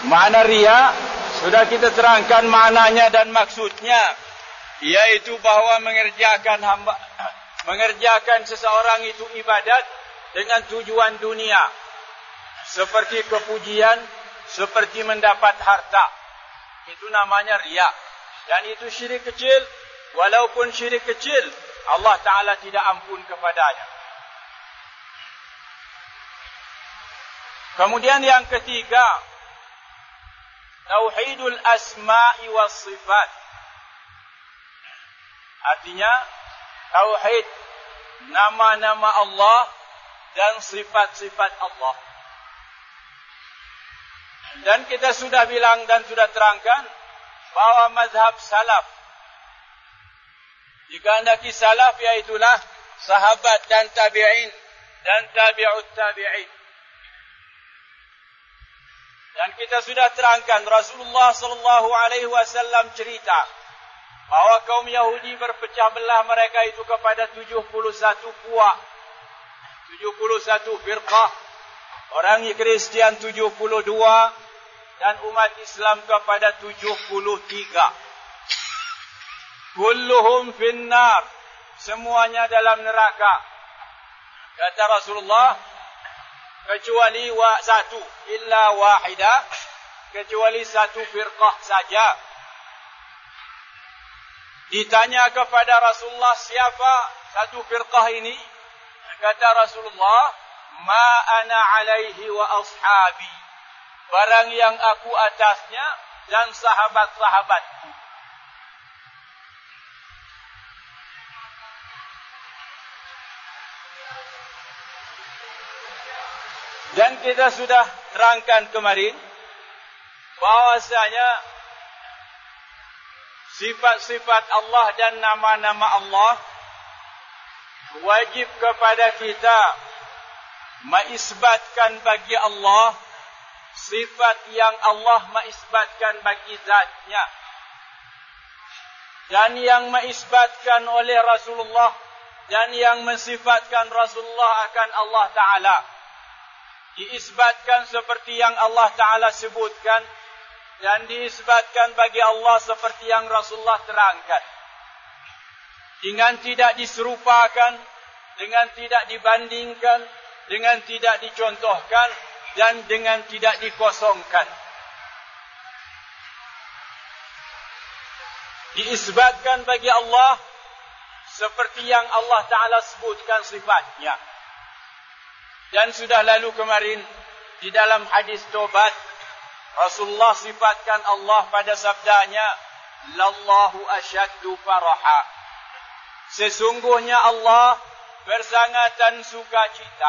Makna riya sudah kita terangkan maknanya dan maksudnya, yaitu bahawa mengerjakan seseorang itu ibadat dengan tujuan dunia, seperti kepujian, seperti mendapat harta. Itu namanya riya. Dan itu syirik kecil. Walaupun syirik kecil, Allah Ta'ala tidak ampun kepadanya. Kemudian yang ketiga, tauhidul asma'i was sifat. Artinya tauhid nama-nama Allah dan sifat-sifat Allah. Dan kita sudah bilang dan sudah terangkan bahawa mazhab salaf, dikehendaki salaf, iaitulah sahabat dan tabi'in dan tabi'ut tabi'in. Dan kita sudah terangkan Rasulullah sallallahu alaihi wasallam cerita bahawa kaum Yahudi berpecah belah mereka itu kepada 71 puak, 71 firqah. Orang Kristian 72 dan umat Islam kepada 73. Kulluhum finnar, semuanya dalam neraka. Kata Rasulullah, kecuali satu, illa wahidah, kecuali satu firqah saja. Ditanya kepada Rasulullah, siapa satu firqah ini? Kata Rasulullah, ma ana alaihi wa ashabi, barang yang aku atasnya dan sahabat-sahabatku. Dan kita sudah terangkan kemarin bahwasanya sifat-sifat Allah dan nama-nama Allah wajib kepada kita mengisbatkan bagi Allah sifat yang Allah mengisbatkan bagi zatnya, dan yang mengisbatkan oleh Rasulullah dan yang mensifatkan Rasulullah akan Allah Ta'ala diisbatkan seperti yang Allah Ta'ala sebutkan, dan diisbatkan bagi Allah seperti yang Rasulullah terangkan, dengan tidak diserupakan, dengan tidak dibandingkan, dengan tidak dicontohkan, dan dengan tidak dikosongkan. Diisbatkan bagi Allah seperti yang Allah Ta'ala sebutkan sifatnya. Dan sudah lalu kemarin di dalam hadis taubat, Rasulullah sifatkan Allah pada sabdanya, lallahu asyaddu faraha, sesungguhnya Allah bersangatan sukacita.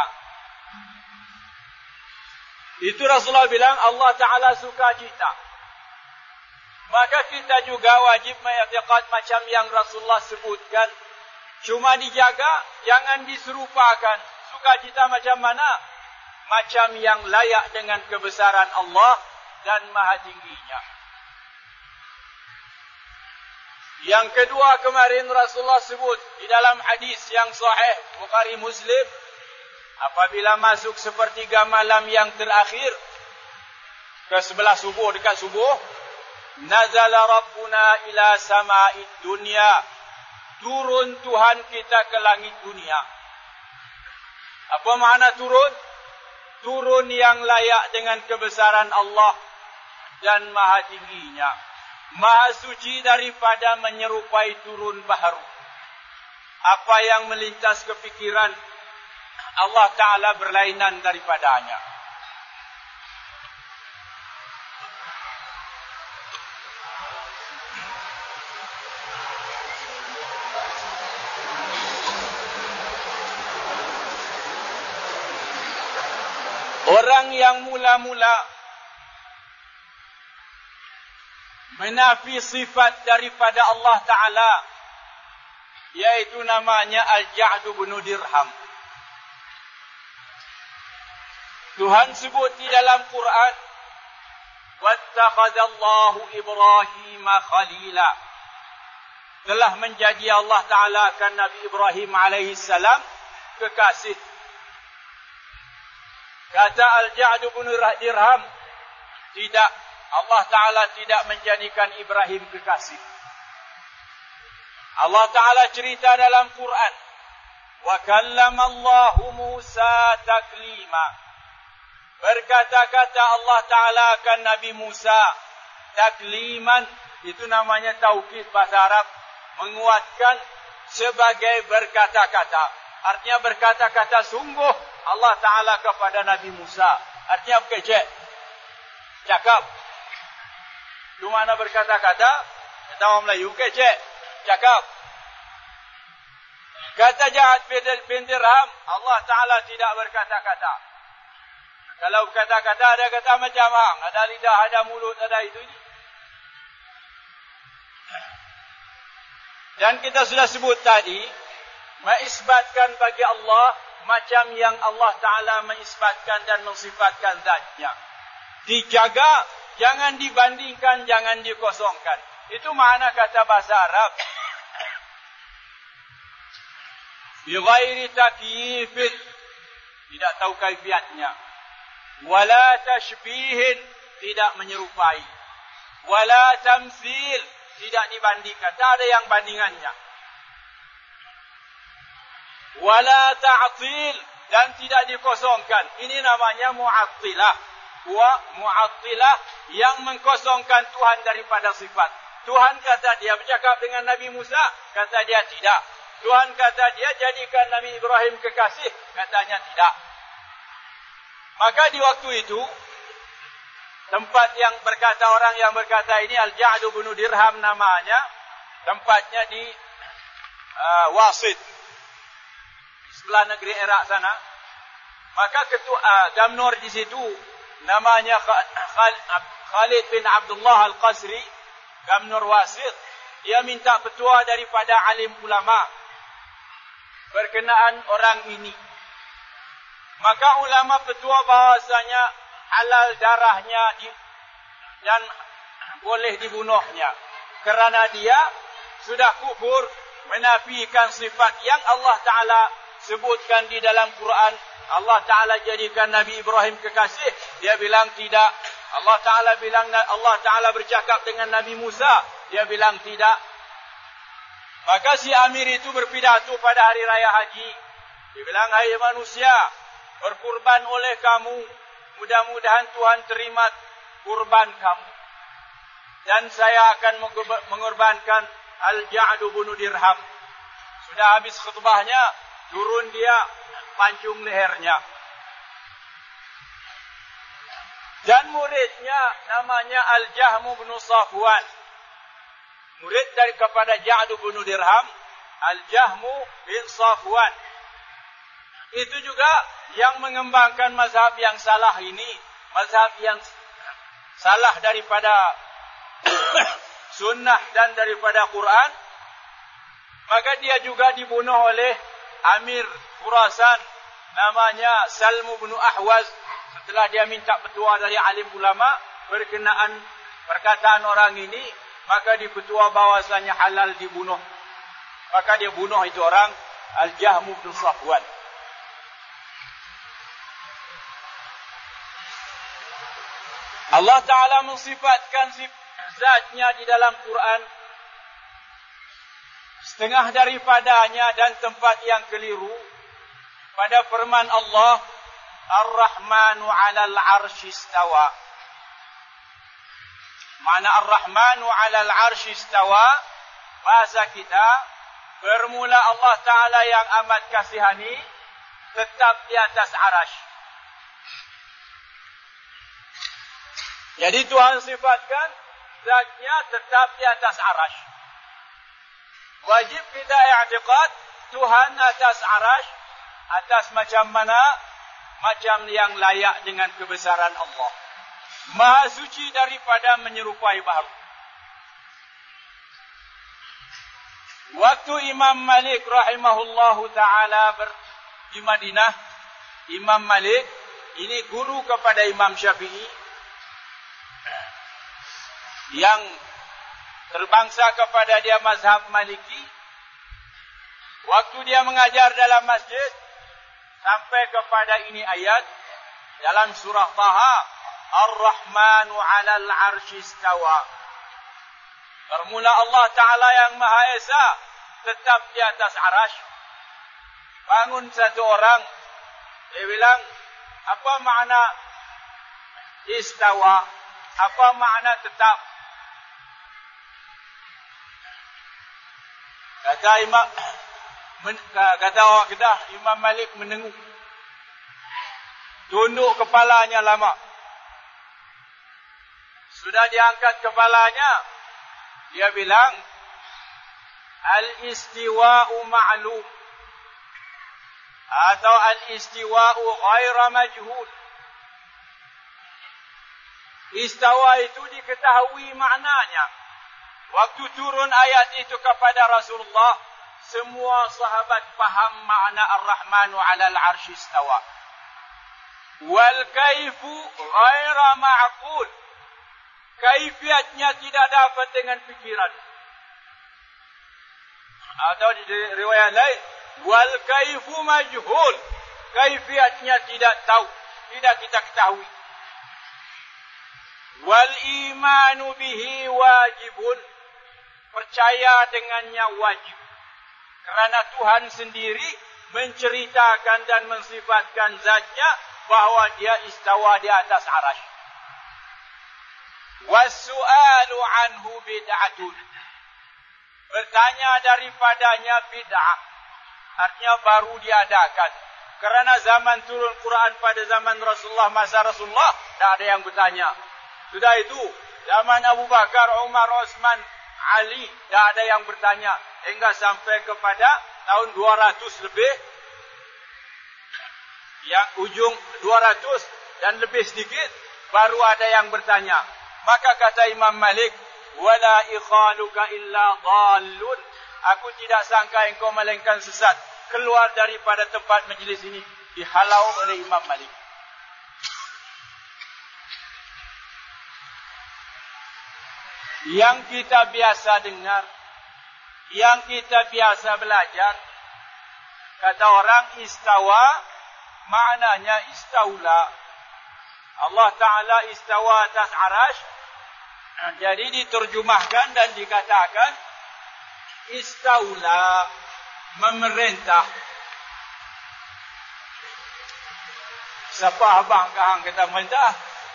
Itu Rasulullah bilang Allah Ta'ala sukacita. Maka kita juga wajib mengiktikad macam yang Rasulullah sebutkan. Cuma dijaga, jangan diserupakan. Sukacita macam mana? Macam yang layak dengan kebesaran Allah dan maha tingginya. Yang kedua kemarin Rasulullah sebut di dalam hadis yang sahih Bukhari Muslim, apabila masuk sepertiga malam yang terakhir ke sebelah subuh, dekat subuh, nazala rabbuna ila sama'id dunya, turun Tuhan kita ke langit dunia. Apa makna turun? Turun yang layak dengan kebesaran Allah dan maha tingginya, maha suci daripada menyerupai turun baharu. Apa yang melintas kepikiran Allah Ta'ala berlainan daripadanya. Orang yang mula-mula menafi sifat daripada Allah Ta'ala, yaitu namanya Al-Ja'd bin Dirham. Tuhan sebut di dalam Quran, wattakhadallahu Ibrahim khalila, telah menjadi Allah Ta'ala akan Nabi Ibrahim alaihissalam kekasih. Kata Al-Ja'd bin Dirham, Tidak, Allah Ta'ala tidak menjadikan Ibrahim kekasih. Allah Ta'ala cerita dalam Quran, wa kallama Allahu Musa taklima. Berkata-kata Allah Ta'ala akan Nabi Musa takliman, itu namanya taukid bahasa Arab, menguatkan sebagai berkata-kata. Artinya berkata-kata sungguh Allah Ta'ala kepada Nabi Musa. Artinya kecek, cakap. Itu mana berkata-kata? Kata orang Melayu, kecek, cakap. Kata Ja'ad bin Dirham, Allah Ta'ala tidak berkata-kata. Kalau kata-kata, ada kata macam hang, ada lidah, ada mulut, ada itu ini. Dan kita sudah sebut tadi, mengisbatkan bagi Allah macam yang Allah Ta'ala mengisbatkan dan mensifatkan zatnya. Dijaga, jangan dibandingkan, jangan dikosongkan. Itu makna kata bahasa Arab. Bi ghairi takyifin, tidak tahu kaifiatnya. Wala tashbihin, tidak menyerupai. Wala tamthil, tidak dibandingkan, tak ada yang bandingannya. Wala ta'til, dan tidak dikosongkan. Ini namanya mu'attilah. Mu'attilah yang mengkosongkan Tuhan daripada sifat. Tuhan kata dia bercakap dengan Nabi Musa, kata dia tidak. Tuhan kata dia jadikan Nabi Ibrahim kekasih, katanya tidak. Maka di waktu itu, tempat yang berkata, orang yang berkata ini Al-Ja'd bin Dirham namanya, tempatnya di Wasit, di sebelah negeri Iraq sana. Maka ketua Gamnor di situ namanya Khalid bin Abdullah Al-Qasri, Gamnor Wasit. Dia minta petua daripada alim ulama berkenaan orang ini. Maka ulama petua bahasanya halal darahnya dan boleh dibunuhnya. Kerana dia sudah kufur, menafikan sifat yang Allah Ta'ala sebutkan di dalam Quran. Allah Ta'ala jadikan Nabi Ibrahim kekasih. Dia bilang tidak. Allah Ta'ala bilang, Allah Ta'ala bercakap dengan Nabi Musa. Dia bilang tidak. Maka si Amir itu berpidato pada hari raya haji. Dia bilang, hai manusia, berkurban oleh kamu. Mudah-mudahan Tuhan terima kurban kamu. Dan saya akan mengorbankan Al-Ja'd bin Dirham. Sudah habis khutbahnya, turun dia, pancung lehernya. Dan muridnya namanya Al-Jahm bin Safwan. Murid dari kepada Ja'd bin Dirham, Al-Jahm bin Safwan. Itu juga yang mengembangkan mazhab yang salah ini. Mazhab yang salah daripada sunnah dan daripada Quran. Maka dia juga dibunuh oleh Amir Khurasan, namanya Salm bin Ahwaz. Setelah dia minta petua dari alim ulama berkenaan perkataan orang ini, maka dipetua bahwasanya halal dibunuh. Maka dia bunuh itu orang, Al-Jahm bin Safwan. Allah Ta'ala mensifatkan zatnya di dalam Quran setengah daripadanya dan tempat yang keliru pada firman Allah, Ar-Rahmanu 'alal 'arsy istawa. Makna Ar-Rahmanu 'alal 'arsy istawa, bahasa kita, bermula Allah Ta'ala yang amat kasihani tetap di atas arasy. Jadi Tuhan sifatkan zatnya tetap di atas arasy. Wajib kita i'tiqad Tuhan atas arasy, atas macam mana? Macam yang layak dengan kebesaran Allah. Maha suci daripada menyerupai baru. Waktu Imam Malik rahimahullahu ta'ala di Madinah, Imam Malik ini guru kepada Imam Syafi'i, yang terbangsa kepada dia mazhab Maliki. Waktu dia mengajar dalam masjid, sampai kepada ini ayat dalam surah Taha, Ar-Rahmanu 'alal 'arsy istawa. Bermula Allah Ta'ala yang Maha Esa tetap di atas arasy. Bangun satu orang, dia bilang, apa makna istawa? Apa makna tetap? Kata orang Kedah, Imam Malik menengok. Tunduk kepalanya lama. Sudah diangkat kepalanya, dia bilang, al-istiwa'u ma'lum. Atau al-istiwa'u ghaira majhul. Istawa itu diketahui maknanya. Waktu turun ayat itu kepada Rasulullah, semua sahabat faham makna Ar-Rahmanu 'alal 'arsy istawa. Wal kaifu ghaira ma'qul. Kaifiatnya tidak dapat dengan pikiran. Atau di riwayat lain, wal kaifu majhul. Kaifiatnya tidak tahu, tidak kita ketahui. Wal imanu bihi wajibun. Percaya dengannya wajib. Kerana Tuhan sendiri menceritakan dan mensifatkan zatnya bahawa dia istawa di atas arasy. Wasu'alu anhu bid'atun. Bertanya daripadanya bid'ah. Artinya baru diadakan. Kerana zaman turun Quran pada zaman Rasulullah, masa Rasulullah, tak ada yang bertanya. Sudah itu, zaman Abu Bakar, Umar, Osman, Ali, tak ada yang bertanya. Hingga sampai kepada tahun 200 lebih. Yang ujung 200 dan lebih sedikit, baru ada yang bertanya. Maka kata Imam Malik, wala ikhaluka illa dhallun. Aku tidak sangka engkau melainkan sesat. Keluar daripada tempat majlis ini, dihalau oleh Imam Malik. Yang kita biasa dengar, yang kita biasa belajar, kata orang istawa, maknanya istaula. Allah Ta'ala istawa atas arasy. Jadi diterjemahkan dan dikatakan istaula, memerintah. Siapa abang kahang kata memerintah?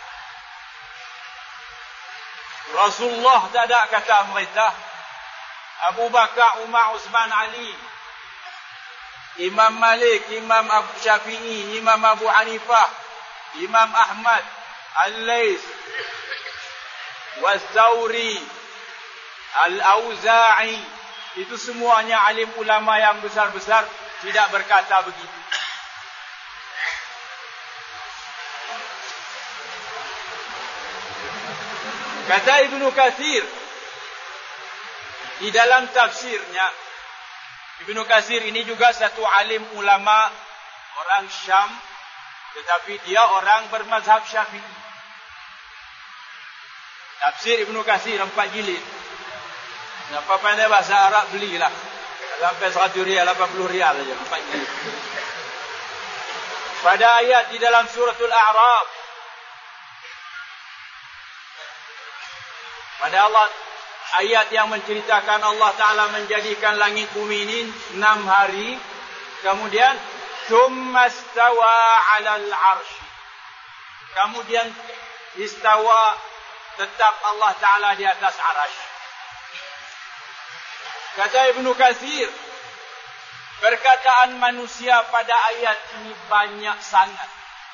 Rasulullah tak ada kata memerintah. Abu Bakar, Umar, Uthman, Ali, Imam Malik, Imam Abu Syafi'i, Imam Abu Hanifah, Imam Ahmad, Al-Lays, Was-Sawri, Al-Auza'i, itu semuanya alim ulama yang besar-besar tidak berkata begitu. Kata Ibnu Katsir di dalam tafsirnya, Ibnu Katsir ini juga satu alim ulama orang Syam, tetapi dia orang bermazhab Syafi'i. Tafsir Ibnu Katsir 4 jilid. Siapa pandai bahasa Arab belilah. Sampai 100 rial, 80 rial saja 4 jilid. Pada ayat di dalam suratul A'raf, pada Allah, ayat yang menceritakan Allah Ta'ala menjadikan langit bumi ini 6 hari. Kemudian, thumma istawa 'alal 'arsy. Kemudian istawa, tetap Allah Ta'ala di atas arasy. Kata Ibnu Katsir, perkataan manusia pada ayat ini banyak sangat.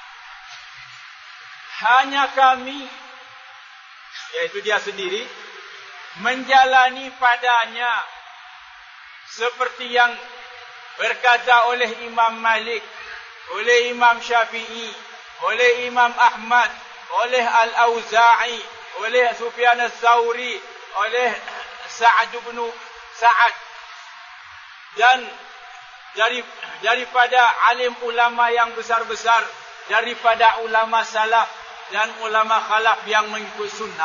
Hanya kami, yaitu dia sendiri, menjalani padanya seperti yang berkata oleh Imam Malik, oleh Imam Syafi'i, oleh Imam Ahmad, oleh Al-Auza'i, oleh Sufyan Ats-Tsauri, oleh Sa'ad bin Sa'ad, dan daripada alim ulama yang besar-besar, daripada ulama salaf dan ulama khalaf yang mengikut sunnah,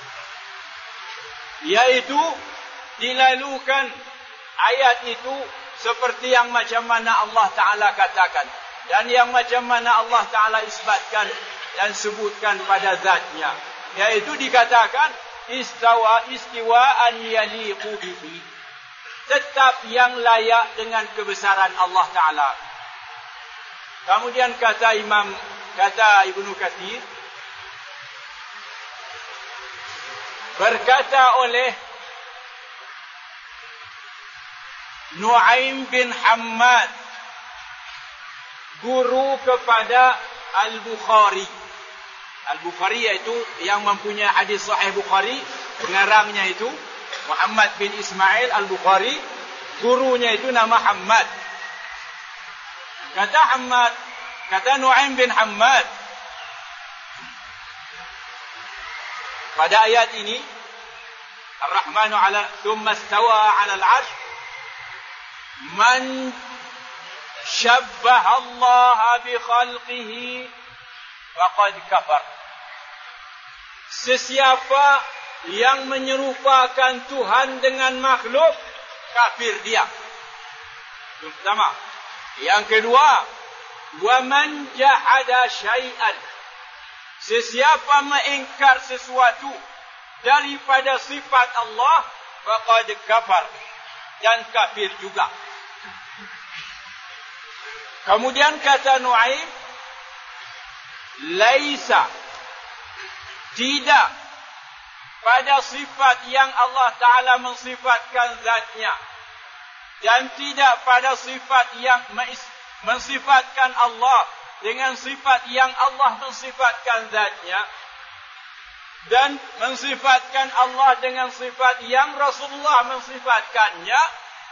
yaitu dilalukan ayat itu seperti yang macam mana Allah Ta'ala katakan dan yang macam mana Allah Ta'ala isbatkan dan sebutkan pada zatnya, yaitu dikatakan istiwaan yaliqu bihi, tetap yang layak dengan kebesaran Allah Ta'ala. Kemudian kata Ibnu Katsir, berkata oleh Nu'aim bin Hammad, guru kepada Al-Bukhari. Al-Bukhari iaitu yang mempunyai hadis sahih Bukhari, pengarangnya itu Muhammad bin Ismail Al-Bukhari, gurunya itu nama Hammad. Kata Nu'aim bin Hammad, pada ayat ini, Ar-Rahmanu ala thumma istawa 'ala al-'arsy, man syabbaha Allah bi khalqihi faqad kafar. Sesiapa yang menyerupakan Tuhan dengan makhluk, kafir dia. Yang pertama. Yang kedua, wa man jahada syai'an, sesiapa mengingkar sesuatu daripada sifat Allah, faqad kafar, dan kafir juga. Kemudian kata Nu'aim, laisa, tidak pada sifat yang Allah Ta'ala mensifatkan zatnya, dan tidak pada sifat yang mensifatkan Allah dengan sifat yang Allah mensifatkan zatnya, dan mensifatkan Allah dengan sifat yang Rasulullah mensifatkannya,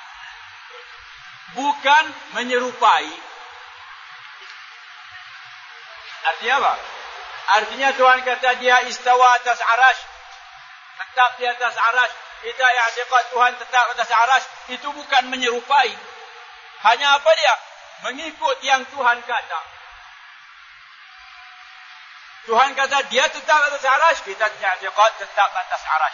bukan menyerupai. Artinya apa? Artinya Tuhan kata dia istawa atas arash, tetap di atas arash. Kita i'tiqad Tuhan tetap atas arash, itu bukan menyerupai. Hanya apa dia? Mengikut yang Tuhan kata. Tuhan kata dia tetap atas arash, kita i'tiqad tetap atas arash.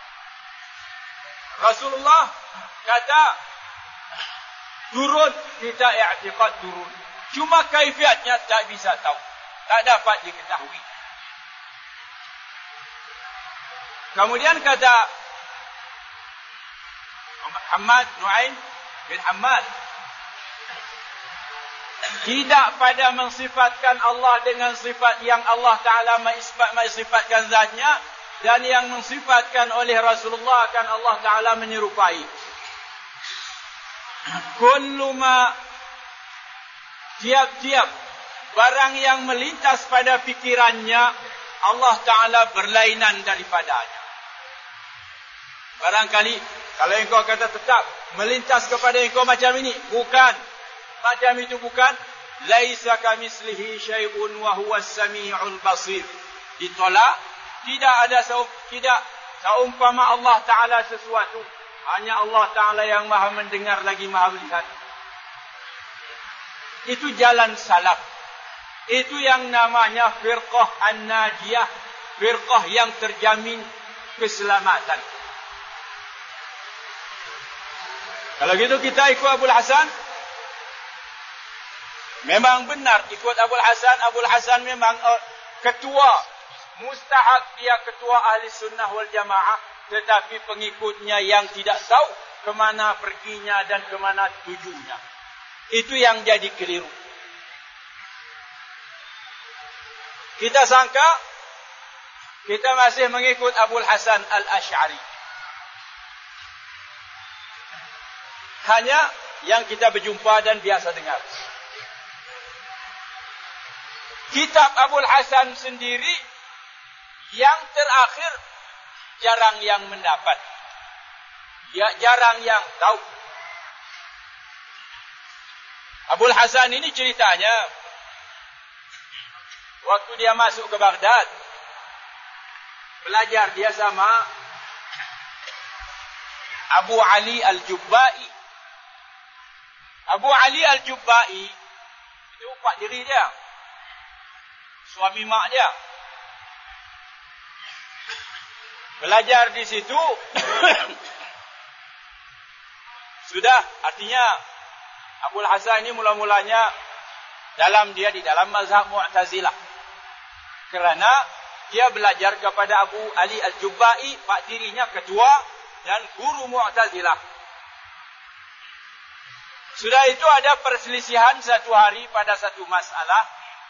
Rasulullah kata turun, kita i'tiqad turun. Cuma kaifiatnya tak bisa tahu, tak dapat diketahui. Kemudian kata Nu'aim bin Hammad, tidak pada mensifatkan Allah dengan sifat yang Allah Ta'ala mensifatkan zatnya, dan yang mensifatkan oleh Rasulullah akan Allah Ta'ala menyerupai. Kullu ma, tiap-tiap barang yang melintas pada fikirannya, Allah Ta'ala berlainan daripadanya. Barangkali kalau engkau kata tetap melintas kepada engkau macam ini, bukan, macam itu bukan. Laisa kamitslihi syai'un wa huwas samiul basir. Ditolak, tidak ada tidak seumpama Allah Ta'ala sesuatu. Hanya Allah Ta'ala yang maha mendengar lagi maha melihat. Itu jalan salaf. Itu yang namanya firqah an-najiyah, firqah yang terjamin keselamatan. Kalau gitu kita ikut Abul Hasan. Memang benar ikut Abul Hasan. Abul Hasan memang ketua. Mustahak dia ketua ahli sunnah wal jamaah. Tetapi pengikutnya yang tidak tahu kemana perginya dan kemana tujunya. Itu yang jadi keliru. Kita sangka kita masih mengikut Abul Hasan al-Asy'ari. Hanya yang kita berjumpa dan biasa dengar. Kitab Abul Hasan sendiri yang terakhir jarang yang mendapat. Ya, jarang yang tahu. Abul Hasan ini ceritanya, waktu dia masuk ke Baghdad, belajar dia sama Abu Ali Al-Jubba'i. Abu Ali Al-Jubba'i itu pak diri dia, suami mak dia. Belajar di situ sudah, artinya Abul Hasan ini mula-mulanya di dalam mazhab Mu'tazilah. Kerana dia belajar kepada Abu Ali Al-Jubba'i, pak dirinya ketua dan guru Mu'tazilah. Sudah itu ada perselisihan satu hari pada satu masalah.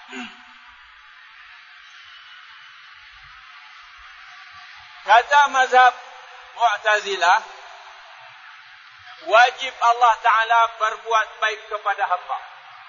Kata mazhab Mu'tazilah, wajib Allah Ta'ala berbuat baik kepada hamba.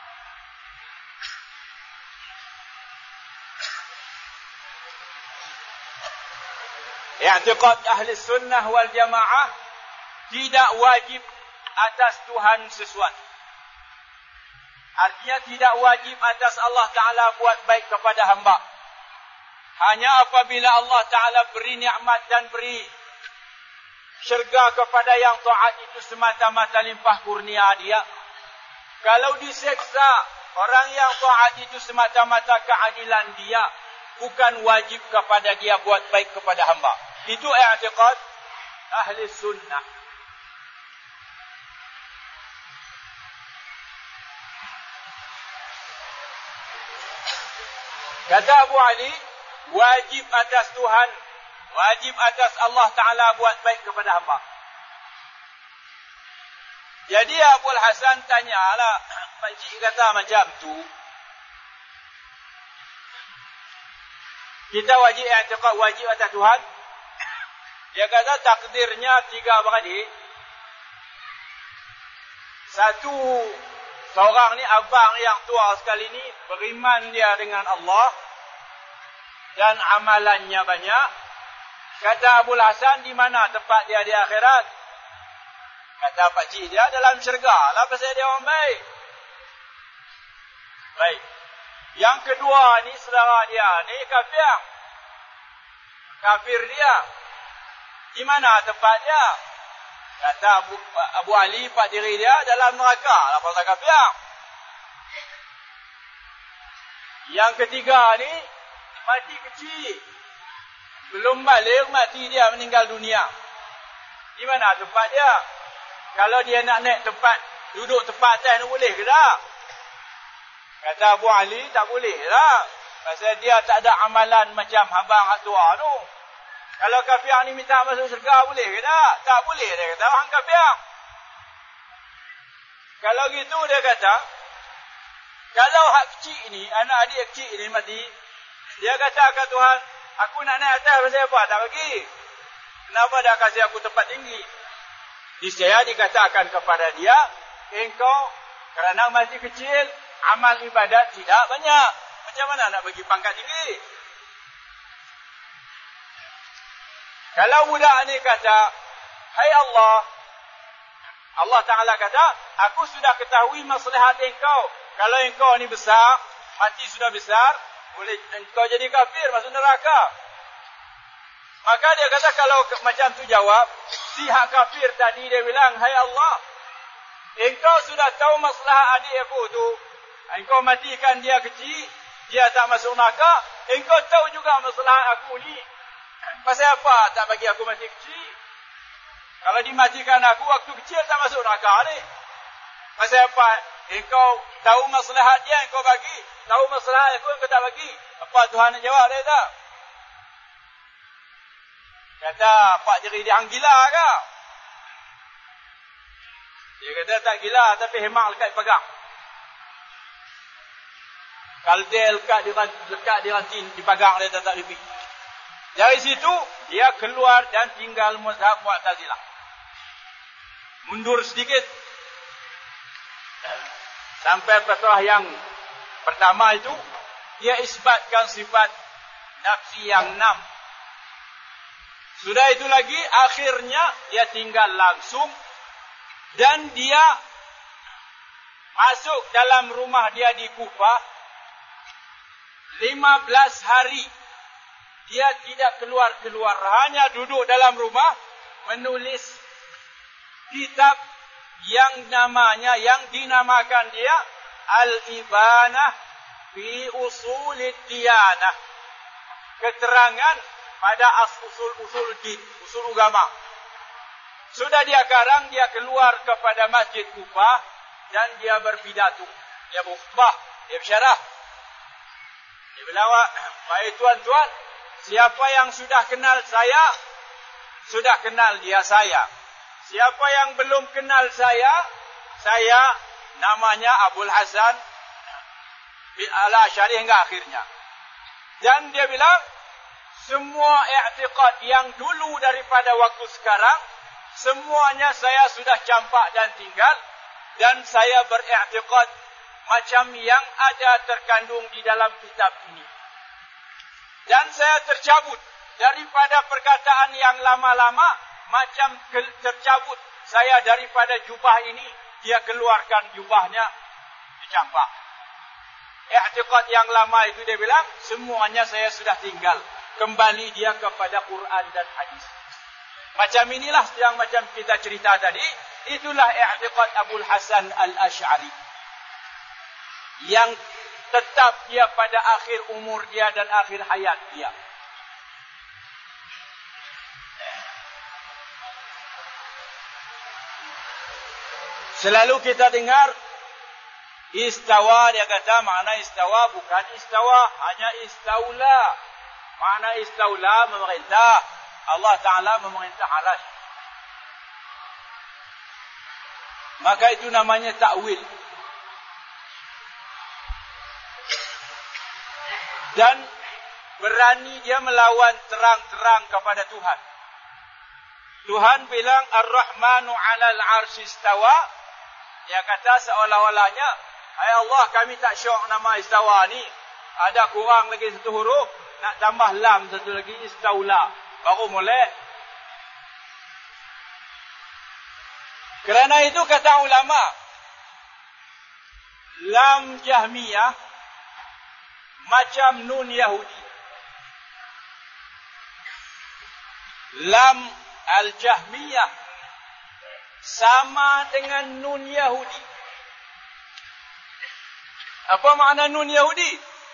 I'tiqad ahli sunnah wal jamaah, tidak wajib atas Tuhan sesuatu. Artinya tidak wajib atas Allah Ta'ala buat baik kepada hamba. Hanya apabila Allah Ta'ala beri nikmat dan beri syurga kepada yang taat, itu semata-mata limpah kurnia dia. Kalau diseksa orang yang taat, itu semata-mata keadilan dia, bukan wajib kepada dia buat baik kepada hamba. Itu i'tiqad ahli sunnah. Kata Abu Ali, wajib atas Tuhan, wajib atas Allah Ta'ala buat baik kepada hamba. Jadi Abu Hasan tanyalah, makcik kata macam tu, kita wajib i'tiqad wajib atas Tuhan. Dia kata takdirnya 3 beradik. Satu, seorang ni abang yang tua sekali ni beriman dia dengan Allah dan amalannya banyak. Kata Abu Hasan, di mana tempat dia di akhirat? Kata pakcik dia, dalam syurga lah, pasal dia orang baik. Baik. Yang kedua ni, saudara dia ni kafir. Kafir dia. Di mana tempat dia? Kata Abu Ali, pak diri dia dalam neraka lah, pasal kafir. Yang ketiga ni mati kecil, belum balik, mati dia, meninggal dunia. Di mana tempat dia? Kalau dia nak naik tempat, duduk tempat atas ni boleh ke tak? Kata Abu Ali, tak boleh lah. Pasal dia tak ada amalan macam abang hak tua tu. Kalau kafir ni minta masuk syurga, boleh ke tak? Tak boleh, dia kata, orang kafir. Kalau gitu dia kata, kalau hak kecil ni, anak adik kecil ni mati, dia kata ke Tuhan, aku nak naik atas, pasal apa? Tak bagi. Kenapa dah kasih aku tempat tinggi? Niscaya dikatakan kepada dia, engkau kerana masih kecil, amal ibadat tidak banyak. Macam mana nak bagi pangkat tinggi? Kalau budak ni kata, hai Allah, Allah Ta'ala kata, aku sudah ketahui maslahat engkau. Kalau engkau ni besar, mati sudah besar, boleh engkau jadi kafir, masuk neraka. Maka dia kata, kalau macam tu jawab, si hak kafir tadi dia bilang, hai Allah, engkau sudah tahu maslahat adik aku tu. Engkau matikan dia kecil, dia tak masuk neraka. Engkau tahu juga maslahat aku ni. Pasal apa tak bagi aku mati kecil? Kalau dimatikan aku waktu kecil, tak masuk neraka ni. Pasal apa? Engkau tahu maslahat dia, engkau bagi. Tahu maslahat aku, engkau tak bagi. Apa Tuhan nak jawab dia tak? Kata, pak diri dia hang gila ke? Dia kata tak gila, tapi hemak lekat pegang. Kaldel lekat di ranting, dipagang dia tak lebih. Dari situ, dia keluar dan tinggal mazhab Mu'tazilah. Mundur sedikit. Sampai fatwa yang pertama itu, dia isbatkan sifat nafsi yang 6. Sudah itu lagi, akhirnya dia tinggal langsung. Dan dia masuk dalam rumah dia di Kufah. 15 hari. Dia tidak keluar-keluar. Hanya duduk dalam rumah. Menulis kitab yang dinamakan dia Al-Ibanah fi Usulid Diyanah. Keterangan pada usul-usul din, usul agama. Sudah dia karang, dia keluar kepada Masjid Kufah dan dia berpidato. Dia berkhutbah, dia bersyarah. Dia bilang, wahai tuan-tuan, siapa yang sudah kenal saya, sudah kenal dia saya. Siapa yang belum kenal saya namanya Abul Hasan Al-Asy'ari hingga akhirnya. Dan dia bilang, semua i'tiqad yang dulu daripada waktu sekarang, semuanya saya sudah campak dan tinggal. Dan saya beriktikad macam yang ada terkandung di dalam kitab ini. Dan saya tercabut daripada perkataan yang lama-lama, macam tercabut saya daripada jubah ini. Dia keluarkan jubahnya, dicampak. I'tiqad yang lama itu dia bilang, semuanya saya sudah tinggal. Kembali dia kepada Quran dan hadis. Macam inilah yang macam kita cerita tadi. Itulah i'tiqad Abul Hasan Al-Asy'ari. Yang tetap dia pada akhir umur dia dan akhir hayat dia. Selalu kita dengar istawa, dia kata makna istawa bukan istawa, hanya istaula. Makna istaula memerintah. Allah Ta'ala memerintah aras. Maka itu namanya ta'wil. Dan berani dia melawan terang-terang kepada Tuhan. Tuhan bilang Ar-Rahmanu 'alal 'arsy istawa. Dia kata seolah-olahnya, hai Allah, kami tak syok nama istawa ni. Ada kurang lagi satu huruf, nak tambah lam satu lagi, istaula. Baru mulai. Kerana itu kata ulama, lam Jahmiyah macam nun Yahudi. Lam Al-Jahmiyah sama dengan nun Yahudi. Apa makna nun Yahudi?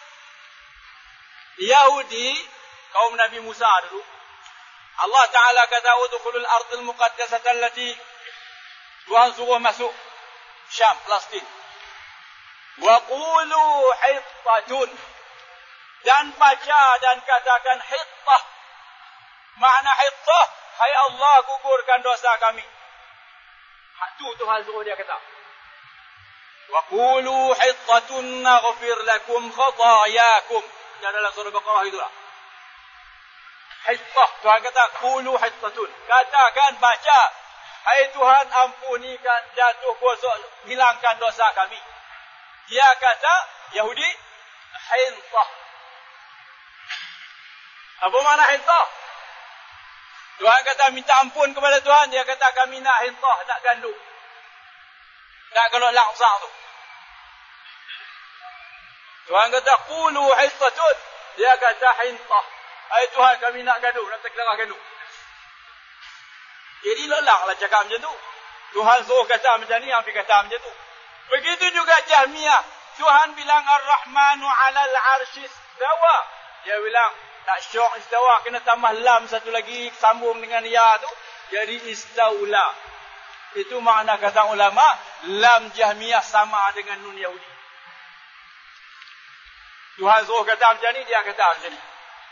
Yahudi, kaum Nabi Musa dulu. Allah Ta'ala kata, udkhulul ardil muqaddasata allati, Tuhan suruh masuk Syam, Palestin. Wa qulu hittatun. Dan baca dan katakan hittah. Makna hittah, hai Allah, gugurkan dosa kami. Itu Tuhan suruh dia kata. Wa qulu hittatun naghfir lakum khatayakum. Yang dalam surah Baqarah itulah. Hittah, Tuhan kata, qulu hittatun. Katakan, baca, hai Tuhan, ampunikan, jatuh gosok, hilangkan dosa kami. Dia kata, Yahudi, hintah. Apa makna hintah? Tuhan kata, minta ampun kepada Tuhan. Dia kata, kami nak hintah, nak gandum. Nak kalau laksa tu. Tuhan kata, qulu hittatun. Dia kata, hintah. Hai Tuhan, kami nak gandum, nak terkelarah gandum. Jadi lelaklah cakap macam tu. Tuhan suruh kata macam ni, yang pergi kata macam tu. Begitu juga Jahmiyah. Tuhan bilang Ar-Rahmanu 'alal 'arsy istawa. Dia bilang tak syok istawa, kena tambah lam satu lagi, sambung dengan ya tu, jadi istaula. Itu makna kata ulama, lam Jahmiyah sama dengan nun Yahudi. Tuhan suruh kata macam ni, dia kata macam ni.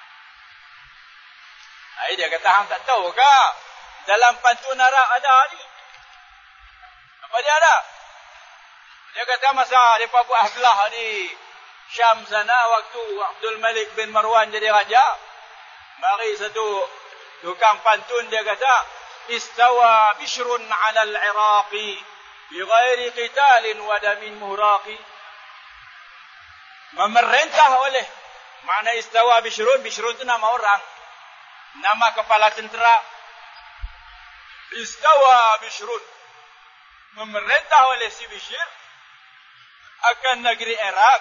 Dia kata, hang tak tahu ke? Dalam pantun Arab ada ni. Apa dia ada? Dia kata masa mereka buat haflah di Syam sana, waktu Abdul Malik bin Marwan jadi raja, mari satu tukang pantun, dia kata, istawa bishrun 'ala al-Iraqi bighairi qitalin wa damin muhraqi. Memerintah oleh, makna istawa bishrun, bishrun itu nama orang, nama kepala tentera. Istawa bishrun, memerintah oleh si Bishr akan negeri Iraq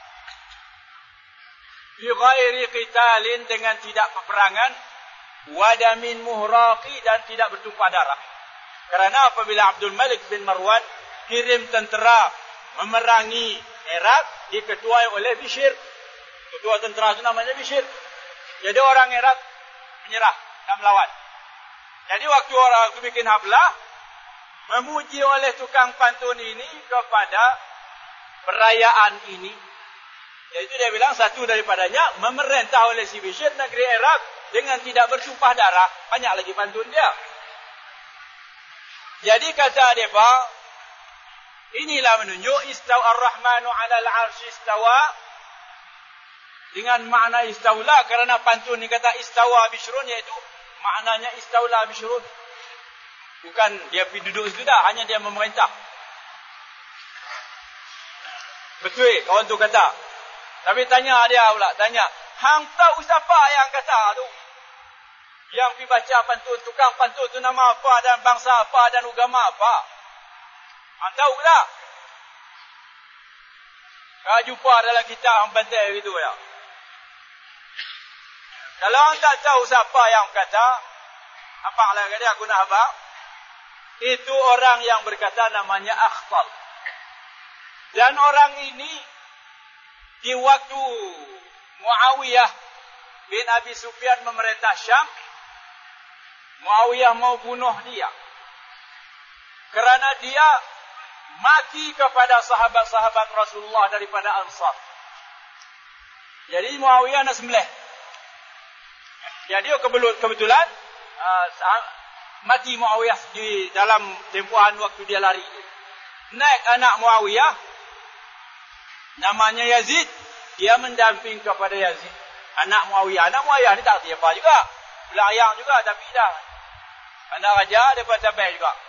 bighairi qitalin, dengan tidak peperangan, wadamin muhraqi, dan tidak bertumpah darah. Kerana apabila Abdul Malik bin Marwan kirim tentera memerangi Iraq, diketuai oleh Bishr. Ketua tentera itu namanya Bishr. Jadi orang Iraq menyerah dan melawan. Jadi waktu orang itu bikin haflah, memuji oleh tukang pantun ini kepada perayaan ini, Iaitu dia bilang satu daripadanya memerintah oleh si Bishr negeri Iraq dengan tidak bertumpah darah. Banyak lagi pantun dia. Jadi kata mereka, inilah menunjuk istawa ar-Rahmanu 'alal 'arsy istawa dengan makna istaula, kerana pantun ni kata istawa Bishrun, iaitu maknanya istaula Bishrun. Bukan dia pergi duduk situ dah, hanya dia memerintah. Betul kawan tu kata. Tapi tanya dia pula, tanya, hang tahu siapa yang kata tu? Yang pergi baca pantun, tukang pantun tu nama apa dan bangsa apa dan agama apa? Hang tahu ke tak? Kau jumpa dalam kitab hang bantai gitu ya. Kalau hang tak tahu siapa yang kata, apa lah kata aku nak apa? Itu orang yang berkata namanya Akhtal. Dan orang ini di waktu Muawiyah bin Abi Sufyan memerintah Syam, Muawiyah mau bunuh dia. Kerana dia mati kepada sahabat-sahabat Rasulullah daripada Ansar. Jadi Muawiyah nak sembelih. Jadi kebetulan mati Muawiyah di dalam tempohan waktu dia lari. Naik anak Muawiyah, namanya Yazid, dia mendamping kepada Yazid. Anak Muawiyah ni tak erti apa juga. Belayang juga tapi dah anak raja daripada tabah juga.